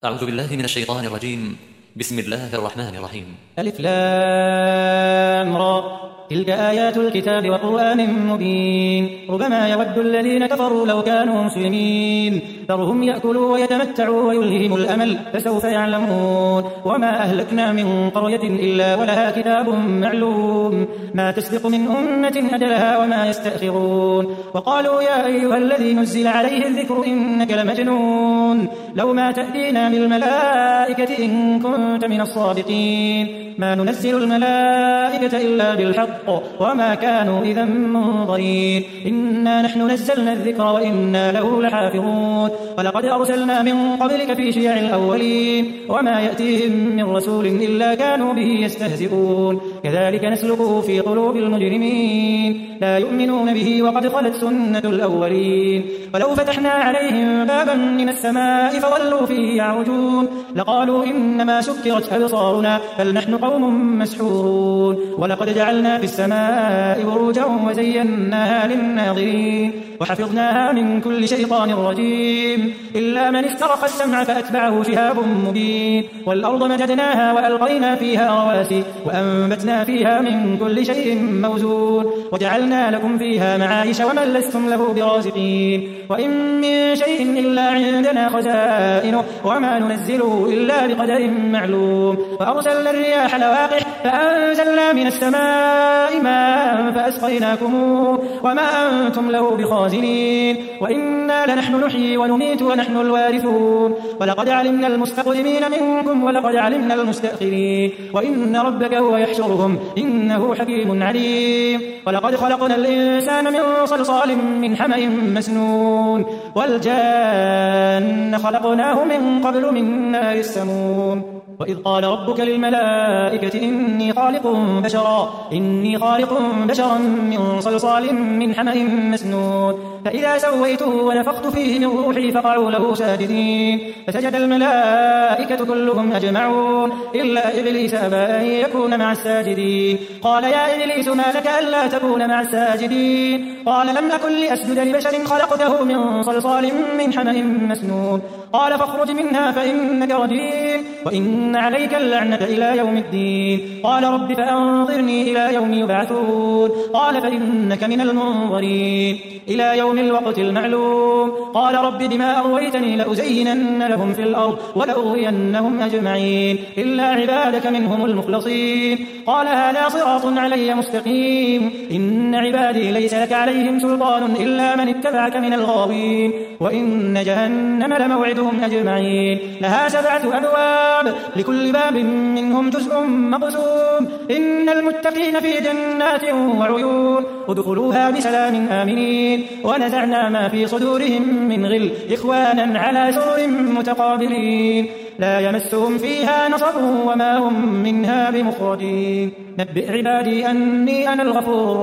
أعوذ بالله من الشيطان الرجيم. بسم الله الرحمن الرحيم. ألف لام را تلك آيات الكتاب وقرآن مبين ربما يود الذين كفروا لو كانوا مسلمين ذرهم يأكلوا ويتمتعوا ويلههم الأمل فسوف يعلمون وما أهلكنا من قرية إلا ولها كتاب معلوم ما تسبق من أمة أجلها وما يستأخرون وقالوا يا أيها الذي نزل عليه الذكر إنك لمجنون لو ما تأتينا بالملائكة إن كنت من الصادقين ما ننزل الملائكة إلا بالحق وما كانوا إذا منظرين إنا نحن نزلنا الذكر وإنا له لحافظون ولقد أرسلنا من قبلك في شيع الأولين وما يأتيهم من رسول إلا كانوا به يستهزئون كذلك نسلكه في قلوب المجرمين لا يؤمنون به وقد خلت سنة الأولين ولو فتحنا عليهم بابا من السماء فظلوا فيه يعرجون لقالوا إنما سكرت أبصارنا بل نحن قوم مسحورون ولقد جعلنا في السماء بروجا وزيناها للناظرين وحفظناها من كل شيطان رجيم إلا من استرق السمع فأتبعه شهاب مبين والأرض مددناها وألقينا فيها رواسي وأنبتنا فيها من كل شيء موزون وجعلنا لكم فيها معايش ومن لستم له برازقين وإن من شيء إلا عندنا خزائنه وما ننزله إلا بقدر معلوم وأرسلنا الرياح لواقح فأنزلنا من السماء ماء فأسقيناكموه وما أنتم له بخازنين وإنا لنحن نحيي ونميت ونحن الوارثون ولقد علمنا المستقدمين منكم ولقد علمنا المستأخرين وإن ربك هو يحشرهم إنه حكيم عليم ولقد خلقنا الإنسان من صلصال من حمأ مسنون والجان خلقناه من قبل من نار السموم وإذ قال ربك للملائكة إني خالق بشرا من صلصال من حمأ مسنون فإذا سويته ونفخت فيه من روحي فقعوا له ساجدين فسجد الملائكة كلهم أجمعون إلا إبليس أبى أن يكون مع الساجدين قال يا إبليس ما لك ألا تكون مع الساجدين قال لم أكن لأسجد لبشر خلقته من صلصال من حمأ مسنون قال فاخرج منها فإنك رجيم وإن عليك اللعنة إلى يوم الدين قال رب فأنظرني إلى يوم يبعثون قال فإنك من المنظرين إلى يوم الوقت المعلوم قال رب بما أغويتني لأزينن لهم في الأرض ولأغوينهم أجمعين إلا عبادك منهم المخلصين قال هذا صراط علي مستقيم إن عبادي ليس لك عليهم سلطان إلا من اتبعك من الغاوين وإن جهنم لموعدهم أجمعين لها 7 أبواب لكل باب منهم جزء مقسوم إن المتقين في جنات وعيون ادخلوها بسلام آمنين ونزعنا ما في صدورهم من غل إخوانا على سرر متقابلين لا يمسهم فيها نصب وما هم منها بمخرجين نبئ عبادي أني أنا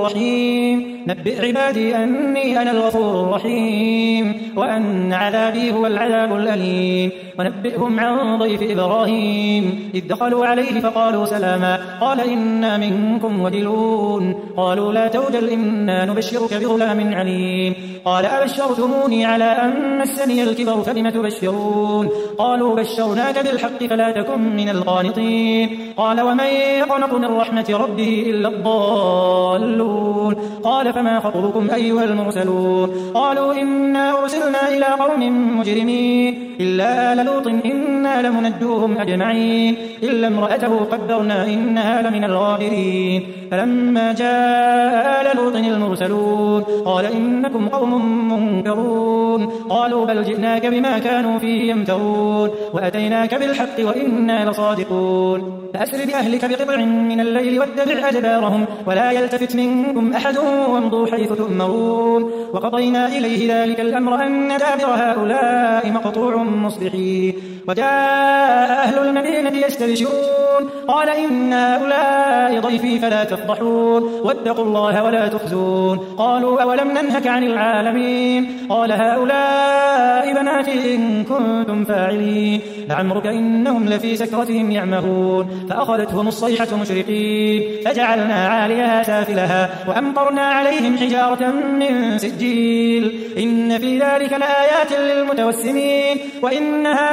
الغفور الرحيم وأن عذابي هو العذاب الأليم ونبئهم عن ضيف إبراهيم إذ دخلوا عليه فقالوا سلاما قال إنا منكم وجلون قالوا لا توجل إنا نبشرك بغلام عليم قال أبشرتموني على أن مسني الكبر فبم تبشرون قالوا بشرناك بالحق فلا تكن من القانطين قال ومن يقنط من رحمة ربه إلا الضالون قال فما خطبكم أيها المرسلون قالوا إنا أرسلنا إلى قوم مجرمين إلا آل لوط إنا لمنجوهم أجمعين إلا امرأته قدرنا إنها لمن الغابرين فلما جاء آل لوط المرسلون قال إنكم قوم منكرون قالوا بل جئناك بما كانوا فيه يمترون وأتيناك بالحق وإنا لصادقون فأسر بأهلك بقطع من الليل واتبع أدبارهم ولا يلتفت منكم أحد وامضوا حيث تؤمرون وقضينا إليه ذلك الأمر أن دابر هؤلاء مقطوع مصبحين وجاء أهل المدينة يستبشرون قال إن هؤلاء ضيفي فلا تفضحون واتقوا الله ولا تخزون قالوا أولم ننهك عن العالمين قال هؤلاء بناتي إن كنتم فاعلين لعمرك إنهم لفي سكرتهم يعمهون فأخذتهم الصيحة مشرقين فجعلنا عاليها سافلها وأمطرنا عليهم حجارة من سجيل إن في ذلك لآيات للمتوسمين وإنها لبسبيل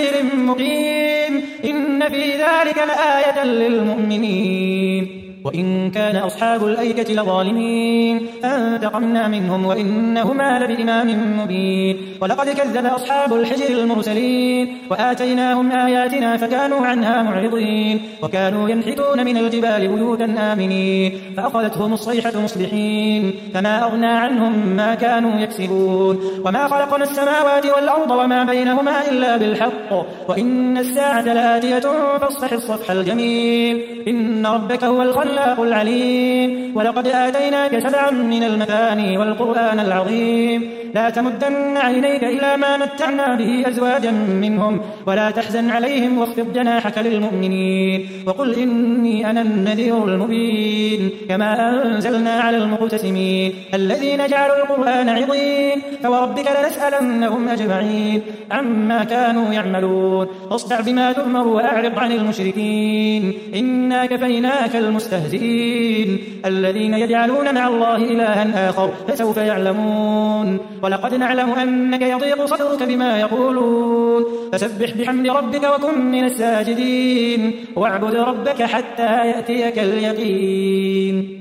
سدر مقيم إن في ذلك لآية للمؤمنين وإن كان أصحاب الأيكة لظالمين فانتقمنا منهم وإنهما لبإمام مبين ولقد كذب أصحاب الحجر المرسلين وآتيناهم آياتنا فكانوا عنها معرضين وكانوا ينحتون من الجبال بيوتا آمنين فأخذتهم الصيحة مصبحين فما أغنى عنهم ما كانوا يكسبون وما خلقنا السماوات والأرض وما بينهما إلا بالحق وإن الساعة لآتية فاصفح الصفح الجميل إن ربك هو الخلاق العليم ولقد آتيناك 7 من المثاني والقرآن العظيم لا تمدن عينيك إلى ما متعنا به أزواجا منهم ولا تحزن عليهم واخفض جناحك للمؤمنين وقل إني أنا النذير المبين كما أنزلنا على المقتسمين الذين جعلوا القرآن عضين فوربك لنسألنهم أجمعين عما كانوا يعملون اصدع بما تؤمر وأعرض عن المشركين إنا كفيناك المستهزئين الذين يجعلون مع الله إلها آخر فسوف يعلمون ولقد نعلم أنك يضيق صدرك بما يقولون فسبح بحمد ربك وكن من الساجدين واعبد ربك حتى يأتيك اليقين